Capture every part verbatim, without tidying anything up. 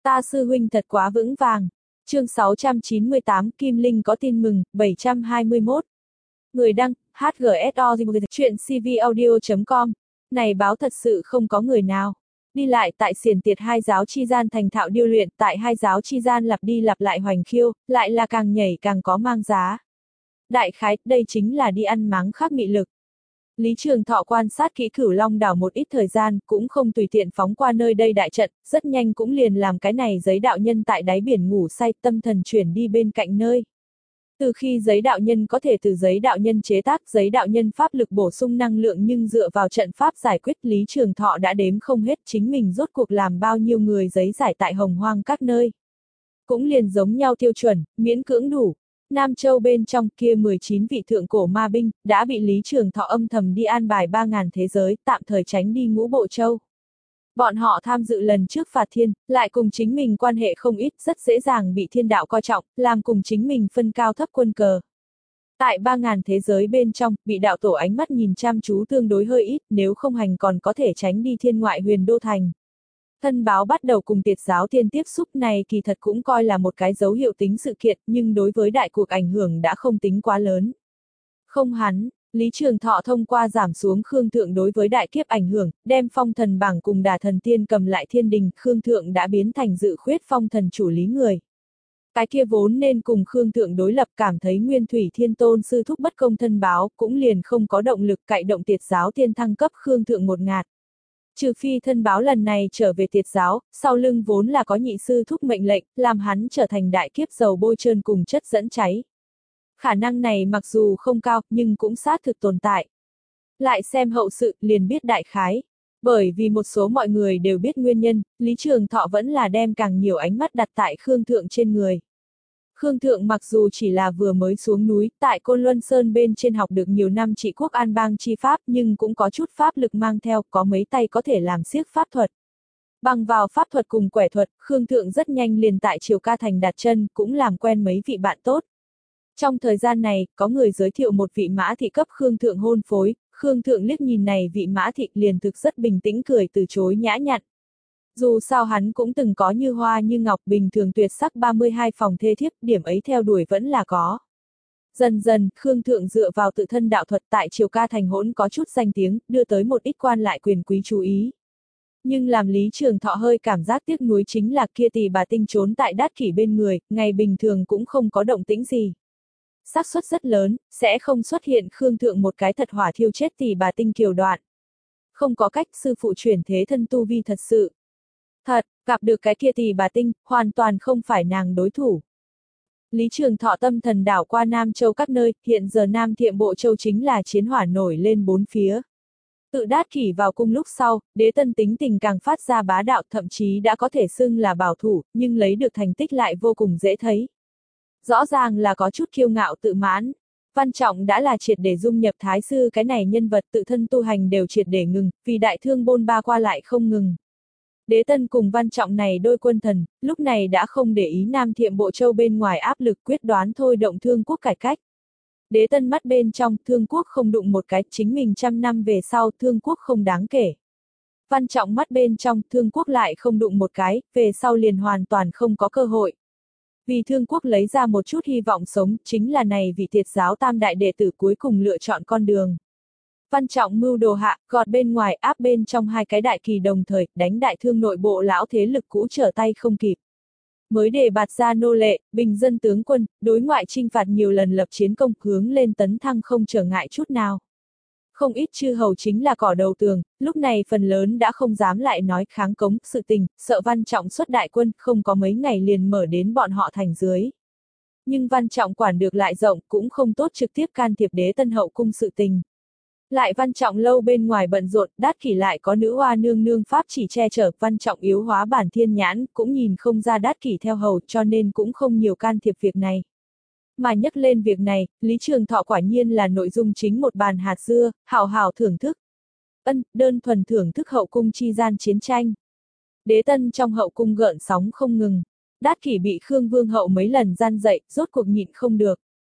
Ta sư huynh thật quá vững vàng. Chương sáu trăm chín mươi tám Kim Linh có tin mừng, bảy trăm hai mươi mốt. Người đăng, hát giê ét o chuyện cvaudio chấm com. Này báo thật sự không có người nào. Đi lại tại xiển tiệt hai giáo chi gian thành thạo điêu luyện, tại hai giáo chi gian lặp đi lặp lại hoành khiêu, lại là càng nhảy càng có mang giá. Đại khái, đây chính là đi ăn máng khác mị lực. Lý Trường Thọ quan sát kỹ Cửu Long đảo một ít thời gian, cũng không tùy tiện phóng qua nơi đây đại trận, rất nhanh cũng liền làm cái này giấy đạo nhân tại đáy biển ngủ say, tâm thần chuyển đi bên cạnh nơi. Từ khi giấy đạo nhân có thể từ giấy đạo nhân chế tác giấy đạo nhân pháp lực bổ sung năng lượng, nhưng dựa vào trận pháp giải quyết, Lý Trường Thọ đã đếm không hết chính mình rốt cuộc làm bao nhiêu người giấy giải tại hồng hoang các nơi. Cũng liền giống nhau tiêu chuẩn, miễn cưỡng đủ. Nam Châu bên trong kia mười chín vị thượng cổ ma binh, đã bị Lý Trường Thọ âm thầm đi an bài ba ngàn thế giới, tạm thời tránh đi Ngũ Bộ Châu. Bọn họ tham dự lần trước phạt thiên, lại cùng chính mình quan hệ không ít, rất dễ dàng bị thiên đạo coi trọng, làm cùng chính mình phân cao thấp quân cờ. Tại ba ngàn thế giới bên trong, bị đạo tổ ánh mắt nhìn chăm chú tương đối hơi ít, nếu không hành còn có thể tránh đi thiên ngoại huyền đô thành. Thân báo bắt đầu cùng tiệt giáo tiên tiếp xúc này kỳ thật cũng coi là một cái dấu hiệu tính sự kiện, nhưng đối với đại cuộc ảnh hưởng đã không tính quá lớn. Không hắn, Lý Trường Thọ thông qua giảm xuống Khương Thượng đối với đại kiếp ảnh hưởng, đem phong thần bảng cùng Đà Thần Tiên cầm lại thiên đình, Khương Thượng đã biến thành dự khuyết phong thần chủ lý người. Cái kia vốn nên cùng Khương Thượng đối lập, cảm thấy Nguyên Thủy Thiên Tôn sư thúc bất công thân báo, cũng liền không có động lực cậy động tiệt giáo tiên thăng cấp Khương Thượng một ngạt. Trừ phi thân báo lần này trở về tiệt giáo, sau lưng vốn là có nhị sư thúc mệnh lệnh, làm hắn trở thành đại kiếp dầu bôi trơn cùng chất dẫn cháy. Khả năng này mặc dù không cao, nhưng cũng xác thực tồn tại. Lại xem hậu sự, liền biết đại khái. Bởi vì một số mọi người đều biết nguyên nhân, Lý Trường Thọ vẫn là đem càng nhiều ánh mắt đặt tại Khương Thượng trên người. Khương Thượng mặc dù chỉ là vừa mới xuống núi, tại Côn Luân Sơn bên trên học được nhiều năm trị quốc an bang chi pháp, nhưng cũng có chút pháp lực mang theo, có mấy tay có thể làm xiếc pháp thuật. Bằng vào pháp thuật cùng quẻ thuật, Khương Thượng rất nhanh liền tại Triều Ca Thành đặt chân, cũng làm quen mấy vị bạn tốt. Trong thời gian này, có người giới thiệu một vị mã thị cấp Khương Thượng hôn phối, Khương Thượng liếc nhìn này vị mã thị liền thực rất bình tĩnh cười từ chối nhã nhặn. Dù sao hắn cũng từng có như hoa như ngọc bình thường tuyệt sắc ba mươi hai phòng thê thiếp, điểm ấy theo đuổi vẫn là có. Dần dần, Khương Thượng dựa vào tự thân đạo thuật tại Triều Ca Thành hỗn có chút danh tiếng, đưa tới một ít quan lại quyền quý chú ý. Nhưng làm Lý Trường Thọ hơi cảm giác tiếc nuối chính là kia Tỳ Bà Tinh trốn tại Đát Kỷ bên người, ngày bình thường cũng không có động tĩnh gì. Xác suất rất lớn, sẽ không xuất hiện Khương Thượng một cái thật hỏa thiêu chết Tỳ Bà Tinh kiều đoạn. Không có cách, sư phụ chuyển thế thân tu vi thật sự. Thật, gặp được cái kia Tỳ Bà Tinh, hoàn toàn không phải nàng đối thủ. Lý Trường Thọ tâm thần đảo qua Nam Châu các nơi, hiện giờ Nam Thiệm Bộ Châu chính là chiến hỏa nổi lên bốn phía. Tự Đát Kỷ vào cung lúc sau, Đế Tân tính tình càng phát ra bá đạo, thậm chí đã có thể xưng là bảo thủ, nhưng lấy được thành tích lại vô cùng dễ thấy. Rõ ràng là có chút kiêu ngạo tự mãn. Văn Trọng đã là triệt để dung nhập thái sư cái này nhân vật, tự thân tu hành đều triệt để ngừng, vì đại thương bôn ba qua lại không ngừng. Đế Tân cùng Văn Trọng này đôi quân thần, lúc này đã không để ý Nam Thiệm Bộ Châu bên ngoài áp lực, quyết đoán thôi động Thương Quốc cải cách. Đế Tân mắt bên trong, Thương Quốc không đụng một cái, chính mình trăm năm về sau, Thương Quốc không đáng kể. Văn Trọng mắt bên trong, Thương Quốc lại không đụng một cái, về sau liền hoàn toàn không có cơ hội. Vì Thương Quốc lấy ra một chút hy vọng sống, chính là này vị tiệt giáo tam đại đệ tử cuối cùng lựa chọn con đường. Văn Trọng mưu đồ hạ, gọt bên ngoài áp bên trong hai cái đại kỳ đồng thời, đánh đại thương nội bộ lão thế lực cũ trở tay không kịp. Mới đề bạt ra nô lệ, bình dân tướng quân, đối ngoại chinh phạt nhiều lần lập chiến công, hướng lên tấn thăng không trở ngại chút nào. Không ít chư hầu chính là cỏ đầu tường, lúc này phần lớn đã không dám lại nói kháng cống, sự tình, sợ Văn Trọng xuất đại quân, không có mấy ngày liền mở đến bọn họ thành dưới. Nhưng Văn Trọng quản được lại rộng, cũng không tốt trực tiếp can thiệp Đế Tân hậu cung sự tình. Lại Văn Trọng lâu bên ngoài bận rộn, Đát Kỷ lại có nữ oa nương nương pháp chỉ che chở, Văn Trọng yếu hóa bản thiên nhãn, cũng nhìn không ra Đát Kỷ theo hầu, cho nên cũng không nhiều can thiệp việc này. Mà nhắc lên việc này, Lý Trường Thọ quả nhiên là nội dung chính một bàn hạt dưa, hào hào thưởng thức. Ân, đơn thuần thưởng thức hậu cung chi gian chiến tranh. Đế Tân trong hậu cung gợn sóng không ngừng. Đát Kỷ bị Khương Vương hậu mấy lần gian dậy, rốt cuộc nhịn không được.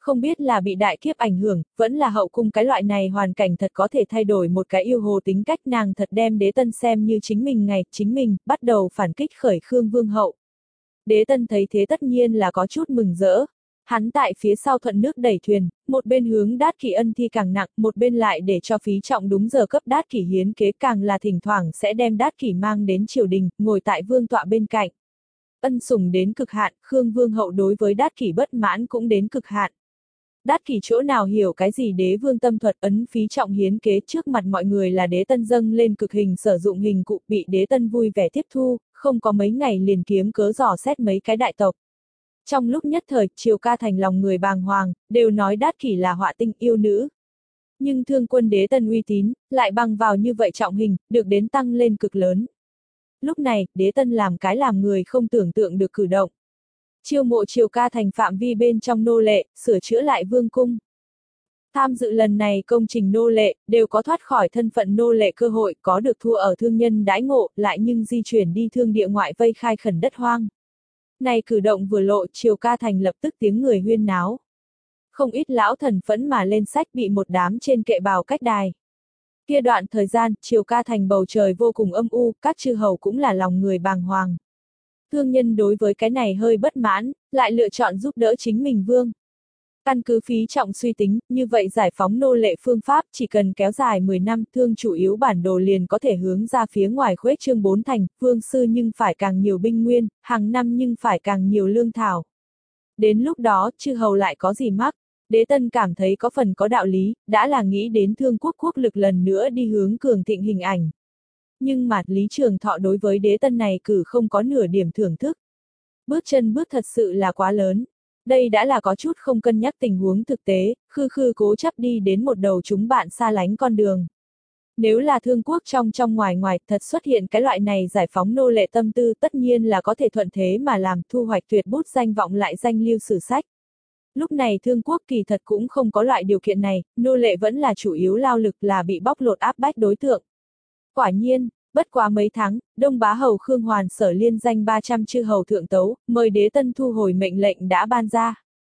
Không biết là bị đại kiếp ảnh hưởng, vẫn là hậu cung cái loại này hoàn cảnh thật có thể thay đổi một cái yêu hồ tính cách, nàng thật đem Đế Tân xem như chính mình ngày, chính mình, bắt đầu phản kích khởi Khương Vương hậu. Đế Tân thấy thế tất nhiên là có chút mừng rỡ. Hắn tại phía sau thuận nước đẩy thuyền, một bên hướng Đát Kỷ ân thi càng nặng, một bên lại để cho Phí Trọng đúng giờ cấp Đát Kỷ hiến kế, càng là thỉnh thoảng sẽ đem Đát Kỷ mang đến triều đình, ngồi tại vương tọa bên cạnh. Ân sủng đến cực hạn, Khương Vương hậu đối với Đát Kỷ bất mãn cũng đến cực hạn. Đát Kỷ chỗ nào hiểu cái gì đế vương tâm thuật, ấn Phí Trọng hiến kế trước mặt mọi người là Đế Tân dâng lên cực hình sử dụng hình cụ, bị Đế Tân vui vẻ tiếp thu, không có mấy ngày liền kiếm cớ dò xét mấy cái đại tộc. Trong lúc nhất thời, Triều ca thành lòng người bàng hoàng, đều nói Đát Kỷ là họa tinh yêu nữ. Nhưng thương quân Đế Tân uy tín, lại bằng vào như vậy trọng hình, được đến tăng lên cực lớn. Lúc này, Đế Tân làm cái làm người không tưởng tượng được cử động. Chiêu mộ Triều ca thành phạm vi bên trong nô lệ, sửa chữa lại vương cung. Tham dự lần này công trình nô lệ, đều có thoát khỏi thân phận nô lệ cơ hội, có được thua ở thương nhân đãi ngộ, lại nhưng di chuyển đi thương địa ngoại vây khai khẩn đất hoang. Này cử động vừa lộ, Triều ca thành lập tức tiếng người huyên náo. Không ít lão thần phẫn mà lên sách bị một đám trên kệ bào cách đài. Kia đoạn thời gian, Triều ca thành bầu trời vô cùng âm u, các chư hầu cũng là lòng người bàng hoàng. Thương nhân đối với cái này hơi bất mãn, lại lựa chọn giúp đỡ chính mình vương. Căn cứ Phí Trọng suy tính, như vậy giải phóng nô lệ phương pháp chỉ cần kéo dài mười năm, thương chủ yếu bản đồ liền có thể hướng ra phía ngoài khuếch trương bốn thành, vương sư nhưng phải càng nhiều binh nguyên, hàng năm nhưng phải càng nhiều lương thảo. Đến lúc đó, chư hầu lại có gì mắc? Đế Tân cảm thấy có phần có đạo lý, đã là nghĩ đến thương quốc quốc lực lần nữa đi hướng cường thịnh hình ảnh. Nhưng mà, Lý Trường Thọ đối với Đế Tân này cử không có nửa điểm thưởng thức. Bước chân bước thật sự là quá lớn. Đây đã là có chút không cân nhắc tình huống thực tế, khư khư cố chấp đi đến một đầu chúng bạn xa lánh con đường. Nếu là thương quốc trong trong ngoài ngoài thật xuất hiện cái loại này giải phóng nô lệ tâm tư, tất nhiên là có thể thuận thế mà làm thu hoạch tuyệt bút danh vọng lại danh lưu sử sách. Lúc này thương quốc kỳ thật cũng không có loại điều kiện này, nô lệ vẫn là chủ yếu lao lực, là bị bóc lột áp bách đối tượng. Quả nhiên, bất quá mấy tháng, Đông Bá Hầu Khương Hoàn sở liên danh ba trăm chư hầu thượng tấu, mời Đế Tân thu hồi mệnh lệnh đã ban ra.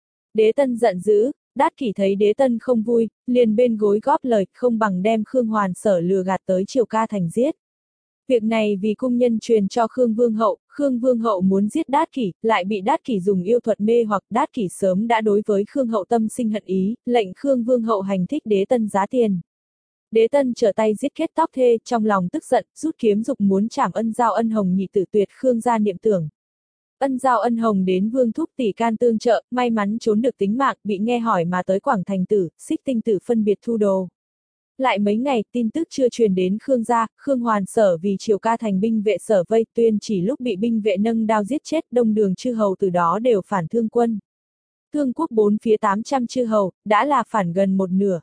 Đế Tân giận dữ, Đát Kỷ thấy Đế Tân không vui, liền bên gối góp lời, không bằng đem Khương Hoàn sở lừa gạt tới Triều ca thành giết. Việc này vì cung nhân truyền cho Khương Vương hậu, Khương Vương hậu muốn giết Đát Kỷ, lại bị Đát Kỷ dùng yêu thuật mê hoặc, Đát Kỷ sớm đã đối với Khương hậu tâm sinh hận ý, lệnh Khương Vương hậu hành thích Đế Tân giá tiền. Đế Tân trở tay giết kết tóc thê, trong lòng tức giận, rút kiếm dục muốn trảm Ân Giao Ân Hồng nhị tử tuyệt Khương gia niệm tưởng. Ân Giao Ân Hồng đến Vương thúc tỷ can tương trợ, may mắn trốn được tính mạng, bị nghe hỏi mà tới Quảng Thành tử, Xích Tinh tử phân biệt thu đồ. Lại mấy ngày, tin tức chưa truyền đến Khương gia, Khương Hoàn sở vì Triều ca thành binh vệ sở vây, tuyên chỉ lúc bị binh vệ nâng đao giết chết, đông đường chư hầu từ đó đều phản thương quân. Thương quốc bốn phía tám trăm chư hầu, đã là phản gần một nửa.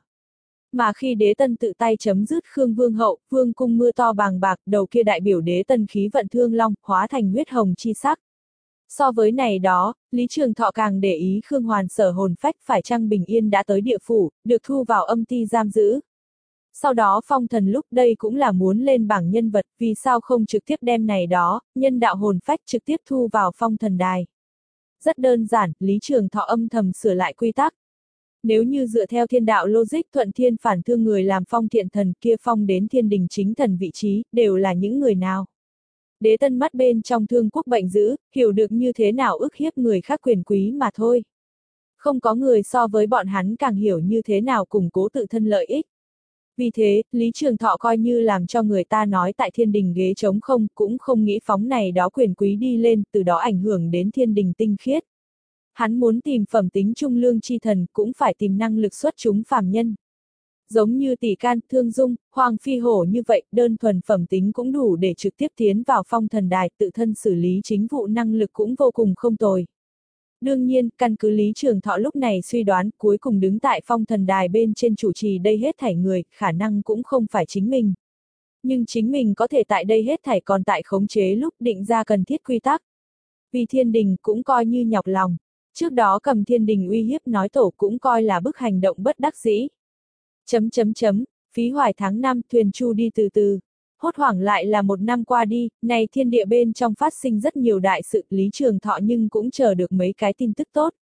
Mà khi Đế Tân tự tay chấm dứt Khương Vương hậu, vương cung mưa to bàng bạc, đầu kia đại biểu Đế Tân khí vận thương long, hóa thành huyết hồng chi sắc. So với này đó, Lý Trường Thọ càng để ý Khương Hoàn sở hồn phách phải chăng bình yên đã tới địa phủ, được thu vào âm ti giam giữ. Sau đó phong thần lúc đây cũng là muốn lên bảng nhân vật, vì sao không trực tiếp đem này đó, nhân đạo hồn phách trực tiếp thu vào phong thần đài. Rất đơn giản, Lý Trường Thọ âm thầm sửa lại quy tắc. Nếu như dựa theo thiên đạo logic thuận thiên phản thương người làm phong thiện thần kia phong đến thiên đình chính thần vị trí, đều là những người nào? Đế Tân mắt bên trong thương quốc bệnh dữ, hiểu được như thế nào ức hiếp người khác quyền quý mà thôi. Không có người so với bọn hắn càng hiểu như thế nào củng cố tự thân lợi ích. Vì thế, Lý Trường Thọ coi như làm cho người ta nói tại thiên đình ghế trống không, cũng không nghĩ phóng này đó quyền quý đi lên, từ đó ảnh hưởng đến thiên đình tinh khiết. Hắn muốn tìm phẩm tính trung lương chi thần, cũng phải tìm năng lực xuất chúng phàm nhân. Giống như Tỷ Can, Thương Dung, Hoàng Phi Hổ như vậy, đơn thuần phẩm tính cũng đủ để trực tiếp tiến vào phong thần đài, tự thân xử lý chính vụ năng lực cũng vô cùng không tồi. Đương nhiên, căn cứ Lý Trường Thọ lúc này suy đoán, cuối cùng đứng tại phong thần đài bên trên chủ trì đây hết thảy người, khả năng cũng không phải chính mình. Nhưng chính mình có thể tại đây hết thảy còn tại khống chế lúc định ra cần thiết quy tắc. Vì thiên đình cũng coi như nhọc lòng. Trước đó cầm thiên đình uy hiếp nói tổ cũng coi là bức hành động bất đắc dĩ. Chấm chấm chấm, phí hoài tháng năm thuyền chu đi từ từ. Hốt hoảng lại là một năm qua đi, này thiên địa bên trong phát sinh rất nhiều đại sự, Lý Trường Thọ nhưng cũng chờ được mấy cái tin tức tốt.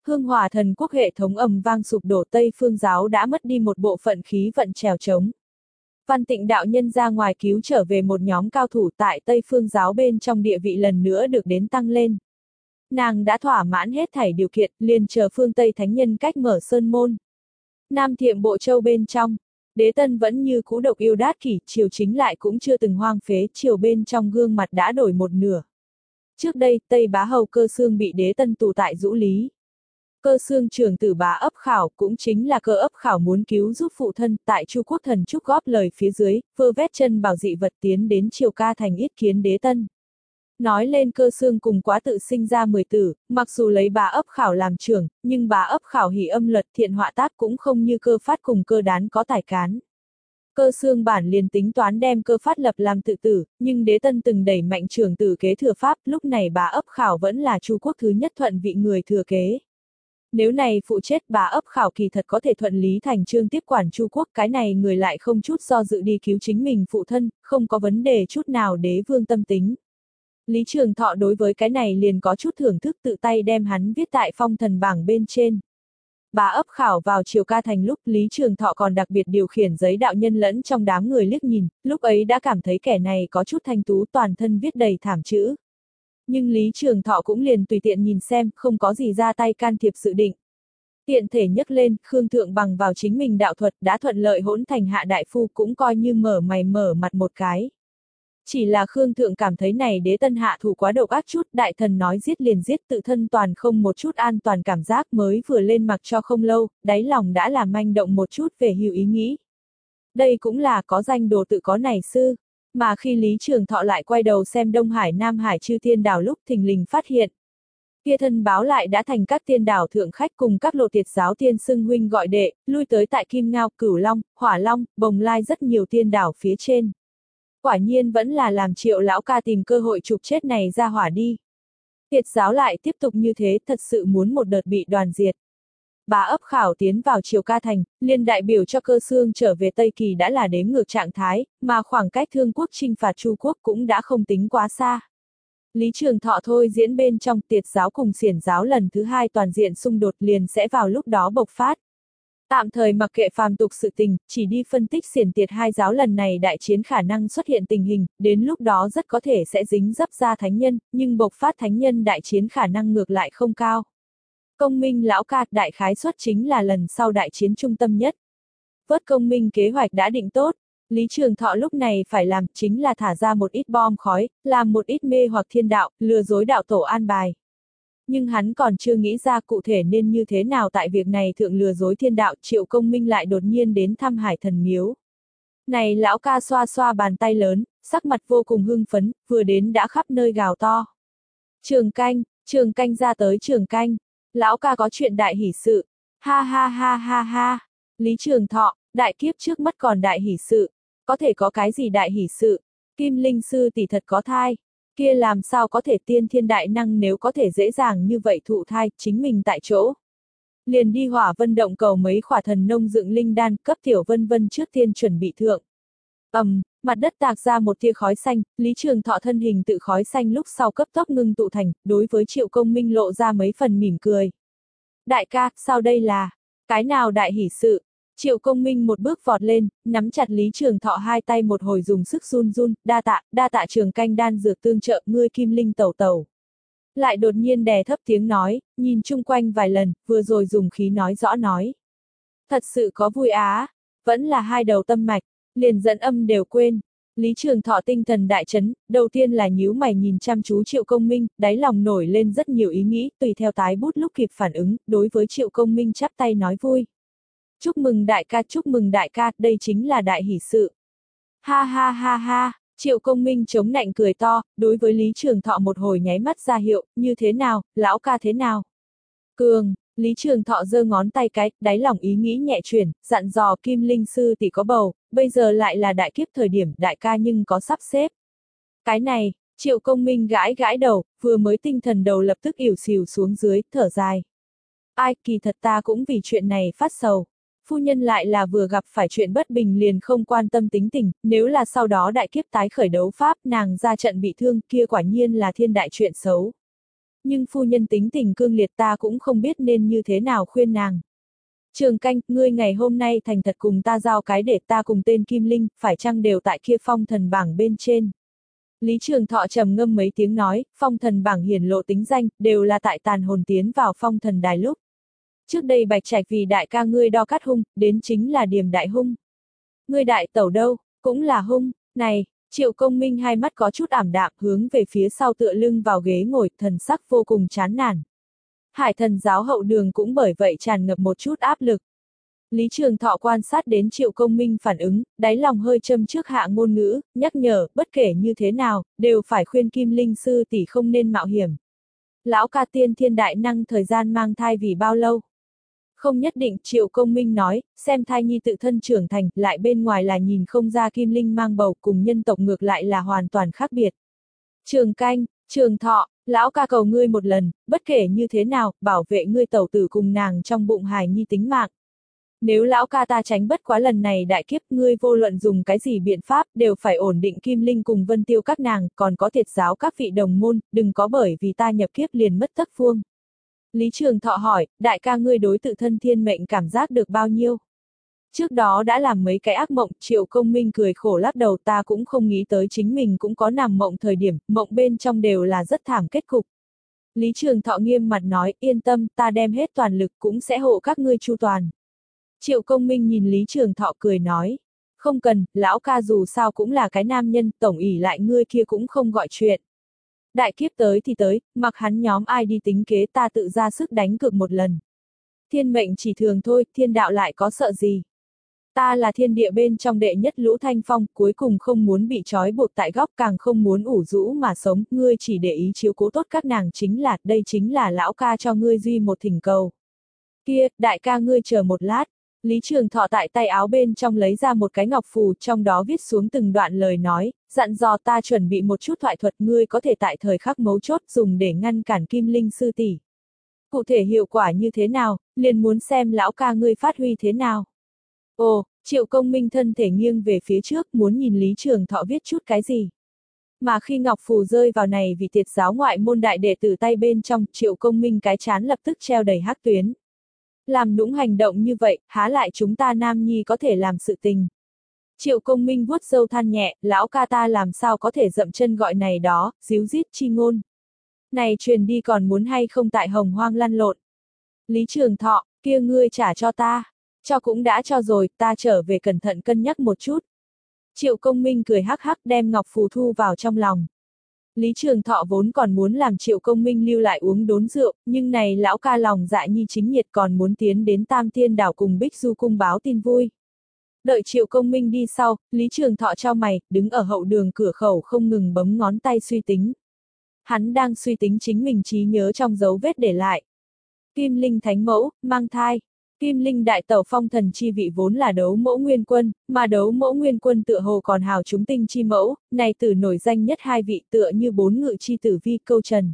Hương Hỏa Thần Quốc hệ thống ầm vang sụp đổ, Tây Phương giáo đã mất đi một bộ phận khí vận trèo trống. Văn Tịnh đạo nhân ra ngoài cứu trở về một nhóm cao thủ tại Tây Phương giáo bên trong địa vị lần nữa được đến tăng lên. Nàng đã thỏa mãn hết thảy điều kiện, liền chờ phương Tây thánh nhân cách mở sơn môn. Nam Thiệm Bộ Châu bên trong, Đế Tân vẫn như cũ độc yêu đát kỷ, triều chính lại cũng chưa từng hoang phế, triều bên trong gương mặt đã đổi một nửa. Trước đây, Tây Bá Hầu Cơ Xương bị Đế Tân tù tại Dũ Lý. Cơ Xương trưởng tử Bá Ấp Khảo cũng chính là Cơ Ấp Khảo muốn cứu giúp phụ thân, tại Chu Quốc Thần Trúc góp lời phía dưới, vơ vét chân bảo dị vật tiến đến Triều Ca thành yết kiến Đế Tân. Nói lên Cơ Xương cùng Quá tự sinh ra mười tử, mặc dù lấy Bá Ấp Khảo làm trưởng, nhưng Bá Ấp Khảo hỉ âm luật thiện họa tác cũng không như Cơ Phát cùng Cơ Đán có tài cán. Cơ Xương bản liền tính toán đem Cơ Phát lập làm tự tử, nhưng Đế Tân từng đẩy mạnh trưởng tử kế thừa pháp, lúc này Bá Ấp Khảo vẫn là Chu Quốc thứ nhất thuận vị người thừa kế. Nếu này phụ chết, Bá Ấp Khảo kỳ thật có thể thuận lý thành chương tiếp quản Chu Quốc, cái này người lại không chút do dự đi cứu chính mình phụ thân, không có vấn đề chút nào đế vương tâm tính. Lý Trường Thọ đối với cái này liền có chút thưởng thức, tự tay đem hắn viết tại phong thần bảng bên trên. Bá Ấp Khảo vào Triều Ca thành lúc, Lý Trường Thọ còn đặc biệt điều khiển giấy đạo nhân lẫn trong đám người liếc nhìn, lúc ấy đã cảm thấy kẻ này có chút thanh tú, toàn thân viết đầy thảm chữ. Nhưng Lý Trường Thọ cũng liền tùy tiện nhìn xem, không có gì ra tay can thiệp sự định. Tiện thể nhấc lên, Khương Thượng bằng vào chính mình đạo thuật đã thuận lợi hỗn thành hạ đại phu, cũng coi như mở mày mở mặt một cái. Chỉ là Khương Thượng cảm thấy này Đế Tân hạ thủ quá độc ác chút, đại thần nói giết liền giết, tự thân toàn không một chút an toàn cảm giác, mới vừa lên mặc cho không lâu, đáy lòng đã làm manh động một chút về hữu ý nghĩ. Đây cũng là có danh đồ tự có nảy sư. Mà khi Lý Trường Thọ lại quay đầu xem Đông Hải Nam Hải chư tiên đảo lúc thình lình phát hiện. Kia thân báo lại đã thành các tiên đảo thượng khách cùng các lộ tiệt giáo tiên xưng huynh gọi đệ, lui tới tại Kim Ngao, Cửu Long, Hỏa Long, Bồng Lai rất nhiều tiên đảo phía trên. Quả nhiên vẫn là làm Triệu lão ca tìm cơ hội trục chết này ra hỏa đi. Tiệt giáo lại tiếp tục như thế, thật sự muốn một đợt bị đoàn diệt. Bá Ấp Khảo tiến vào Triều Ca thành, liền đại biểu cho Cơ Xương trở về Tây Kỳ đã là đếm ngược trạng thái, mà khoảng cách Thương quốc chinh phạt Chu quốc cũng đã không tính quá xa. Lý Trường Thọ thôi diễn bên trong tiệt giáo cùng xiển giáo lần thứ hai toàn diện xung đột liền sẽ vào lúc đó bộc phát. Tạm thời mặc kệ phàm tục sự tình, chỉ đi phân tích xiển tiệt hai giáo lần này đại chiến khả năng xuất hiện tình hình, đến lúc đó rất có thể sẽ dính dấp ra thánh nhân, nhưng bộc phát thánh nhân đại chiến khả năng ngược lại không cao. Công minh lão ca, đại khái suất chính là lần sau đại chiến trung tâm nhất. Vớt công minh kế hoạch đã định tốt, Lý Trường Thọ lúc này phải làm chính là thả ra một ít bom khói, làm một ít mê hoặc thiên đạo, lừa dối đạo tổ an bài. Nhưng hắn còn chưa nghĩ ra cụ thể nên như thế nào tại việc này thượng lừa dối thiên đạo. Triệu Công Minh lại đột nhiên đến thăm Hải Thần Miếu. Này lão ca xoa xoa bàn tay lớn, sắc mặt vô cùng hưng phấn, vừa đến đã khắp nơi gào to. Trường canh, trường canh ra tới trường canh. Lão ca có chuyện đại hỷ sự. Ha ha ha ha ha. Lý Trường Thọ, đại kiếp trước mắt còn đại hỷ sự. Có thể có cái gì đại hỷ sự? Kim Linh sư tỷ thật có thai. Kia làm sao có thể tiên thiên đại năng nếu có thể dễ dàng như vậy thụ thai, chính mình tại chỗ. Liền đi Hỏa Vân động cầu mấy khỏa thần nông dựng linh đan, cấp tiểu vân vân trước tiên chuẩn bị thượng. ầm, um, mặt đất tạc ra một tia khói xanh, Lý Trường Thọ thân hình tự khói xanh lúc sau cấp tốc ngưng tụ thành, đối với Triệu Công Minh lộ ra mấy phần mỉm cười. Đại ca, sao đây là? Cái nào đại hỷ sự? Triệu Công Minh một bước vọt lên, nắm chặt Lý Trường Thọ hai tay một hồi dùng sức run run, đa tạ, đa tạ trường canh đan dược tương trợ, ngươi Kim Linh tẩu tẩu. Lại đột nhiên đè thấp tiếng nói, nhìn chung quanh vài lần, vừa rồi dùng khí nói rõ nói. Thật sự có vui á, vẫn là hai đầu tâm mạch, liền dẫn âm đều quên. Lý Trường Thọ tinh thần đại chấn, đầu tiên là nhíu mày nhìn chăm chú Triệu Công Minh, đáy lòng nổi lên rất nhiều ý nghĩ, tùy theo tái bút lúc kịp phản ứng, đối với Triệu Công Minh chắp tay nói vui. Chúc mừng đại ca, chúc mừng đại ca, đây chính là đại hỷ sự. Ha ha ha ha, Triệu Công Minh chống nạnh cười to, đối với Lý Trường Thọ một hồi nháy mắt ra hiệu, như thế nào, lão ca thế nào? Cường, Lý Trường Thọ giơ ngón tay cái, đáy lòng ý nghĩ nhẹ chuyển, dặn dò Kim Linh sư tỷ có bầu, bây giờ lại là đại kiếp thời điểm đại ca nhưng có sắp xếp. Cái này, Triệu Công Minh gãi gãi đầu, vừa mới tinh thần đầu lập tức ỉu xìu xuống dưới, thở dài. Ai, kỳ thật ta cũng vì chuyện này phát sầu. Phu nhân lại là vừa gặp phải chuyện bất bình liền không quan tâm tính tình, nếu là sau đó đại kiếp tái khởi đấu pháp nàng ra trận bị thương kia quả nhiên là thiên đại chuyện xấu. Nhưng phu nhân tính tình cương liệt ta cũng không biết nên như thế nào khuyên nàng. Trường Canh, ngươi ngày hôm nay thành thật cùng ta giao cái để ta cùng tên Kim Linh, phải chăng đều tại kia phong thần bảng bên trên. Lý Trường Thọ trầm ngâm mấy tiếng nói, phong thần bảng hiển lộ tính danh, đều là tại tàn hồn tiến vào phong thần đài lúc. Trước đây Bạch Trạch vì đại ca ngươi đo cắt hung, đến chính là Điềm đại hung. Ngươi đại tẩu đâu, cũng là hung, này, Triệu Công Minh hai mắt có chút ảm đạm, hướng về phía sau tựa lưng vào ghế ngồi, thần sắc vô cùng chán nản. Hải Thần giáo hậu đường cũng bởi vậy tràn ngập một chút áp lực. Lý Trường Thọ quan sát đến Triệu Công Minh phản ứng, đáy lòng hơi châm trước hạ ngôn ngữ, nhắc nhở, bất kể như thế nào, đều phải khuyên Kim Linh sư tỷ không nên mạo hiểm. Lão ca tiên thiên đại năng thời gian mang thai vì bao lâu? Không nhất định, Triệu Công Minh nói, xem thai nhi tự thân trưởng thành, lại bên ngoài là nhìn không ra Kim Linh mang bầu, cùng nhân tộc ngược lại là hoàn toàn khác biệt. Trường Canh, Trường Thọ, lão ca cầu ngươi một lần, bất kể như thế nào, bảo vệ ngươi tẩu tử cùng nàng trong bụng hài nhi tính mạng. Nếu lão ca ta tránh bất quá lần này đại kiếp, ngươi vô luận dùng cái gì biện pháp, đều phải ổn định Kim Linh cùng Vân Tiêu các nàng, còn có Thiệt giáo các vị đồng môn, đừng có bởi vì ta nhập kiếp liền mất thất phương. Lý Trường Thọ hỏi, đại ca ngươi đối tự thân thiên mệnh cảm giác được bao nhiêu? Trước đó đã làm mấy cái ác mộng, Triệu Công Minh cười khổ lắc đầu, ta cũng không nghĩ tới chính mình cũng có nằm mộng thời điểm, mộng bên trong đều là rất thảm kết cục. Lý Trường Thọ nghiêm mặt nói, yên tâm, ta đem hết toàn lực cũng sẽ hộ các ngươi chu toàn. Triệu Công Minh nhìn Lý Trường Thọ cười nói, không cần, lão ca dù sao cũng là cái nam nhân, tổng ỷ lại ngươi kia cũng không gọi chuyện. Đại kiếp tới thì tới, mặc hắn nhóm ai đi tính kế, ta tự ra sức đánh cược một lần. Thiên mệnh chỉ thường thôi, thiên đạo lại có sợ gì. Ta là thiên địa bên trong đệ nhất lũ thanh phong, cuối cùng không muốn bị trói buộc tại góc, càng không muốn ủ rũ mà sống, ngươi chỉ để ý chiếu cố tốt các nàng, chính là, đây chính là lão ca cho ngươi duy một thỉnh cầu. Kia, đại ca ngươi chờ một lát. Lý Trường Thọ tại tay áo bên trong lấy ra một cái ngọc phù, trong đó viết xuống từng đoạn lời nói, dặn dò ta chuẩn bị một chút thoại thuật, ngươi có thể tại thời khắc mấu chốt dùng để ngăn cản Kim Linh sư tỷ. Cụ thể hiệu quả như thế nào, liền muốn xem lão ca ngươi phát huy thế nào. Ồ, Triệu Công Minh thân thể nghiêng về phía trước, muốn nhìn Lý Trường Thọ viết chút cái gì. Mà khi ngọc phù rơi vào này vì Thiệt giáo ngoại môn đại đệ tử tay bên trong, Triệu Công Minh cái chán lập tức treo đầy hắc tuyến. Làm nũng hành động như vậy, há lại chúng ta nam nhi có thể làm sự tình. Triệu Công Minh vuốt râu than nhẹ, lão ca ta làm sao có thể dậm chân gọi này đó, díu dít chi ngôn. Này truyền đi còn muốn hay không tại hồng hoang lăn lộn. Lý Trường Thọ, kia ngươi trả cho ta. Cho cũng đã cho rồi, ta trở về cẩn thận cân nhắc một chút. Triệu Công Minh cười hắc hắc đem ngọc phù thu vào trong lòng. Lý Trường Thọ vốn còn muốn làm Triệu Công Minh lưu lại uống đốn rượu, nhưng này lão ca lòng dạ nhi chính nhiệt còn muốn tiến đến Tam Thiên Đảo cùng Bích Du cung báo tin vui. Đợi Triệu Công Minh đi sau, Lý Trường Thọ trao mày, đứng ở hậu đường cửa khẩu không ngừng bấm ngón tay suy tính. Hắn đang suy tính chính mình trí nhớ trong dấu vết để lại. Kim Linh thánh mẫu, mang thai. Kim Linh đại tẩu phong thần chi vị vốn là đấu mẫu nguyên quân, mà đấu mẫu nguyên quân tựa hồ còn hào chúng tinh chi mẫu, này tử nổi danh nhất hai vị tựa như bốn ngự chi tử Vi Câu Trần.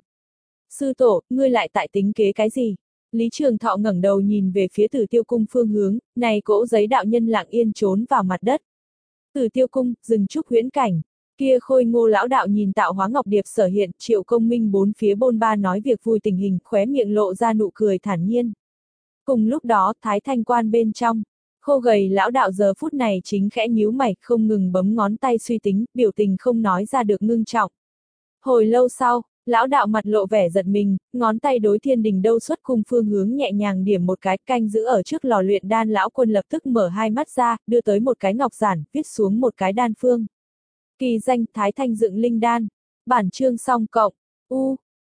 Sư tổ, ngươi lại tại tính kế cái gì? Lý Trường Thọ ngẩng đầu nhìn về phía Tử Tiêu cung phương hướng, này cỗ giấy đạo nhân lặng yên trốn vào mặt đất. Tử Tiêu cung, rừng trúc huyễn cảnh. Kia khôi ngô lão đạo nhìn tạo hóa ngọc điệp sở hiện, Triệu Công Minh bốn phía bôn ba nói việc vui tình hình, khóe miệng lộ ra nụ cười thản nhiên. Cùng lúc đó, Thái Thanh quan bên trong, khô gầy lão đạo giờ phút này chính khẽ nhíu mày, không ngừng bấm ngón tay suy tính, biểu tình không nói ra được ngưng trọng. Hồi lâu sau, lão đạo mặt lộ vẻ giận mình, ngón tay đối thiên đình đâu xuất cung phương hướng nhẹ nhàng điểm một cái, canh giữ ở trước lò luyện đan lão quân lập tức mở hai mắt ra, đưa tới một cái ngọc giản, viết xuống một cái đan phương. Kỳ danh Thái Thanh dựng linh đan, bản chương song cộng, u,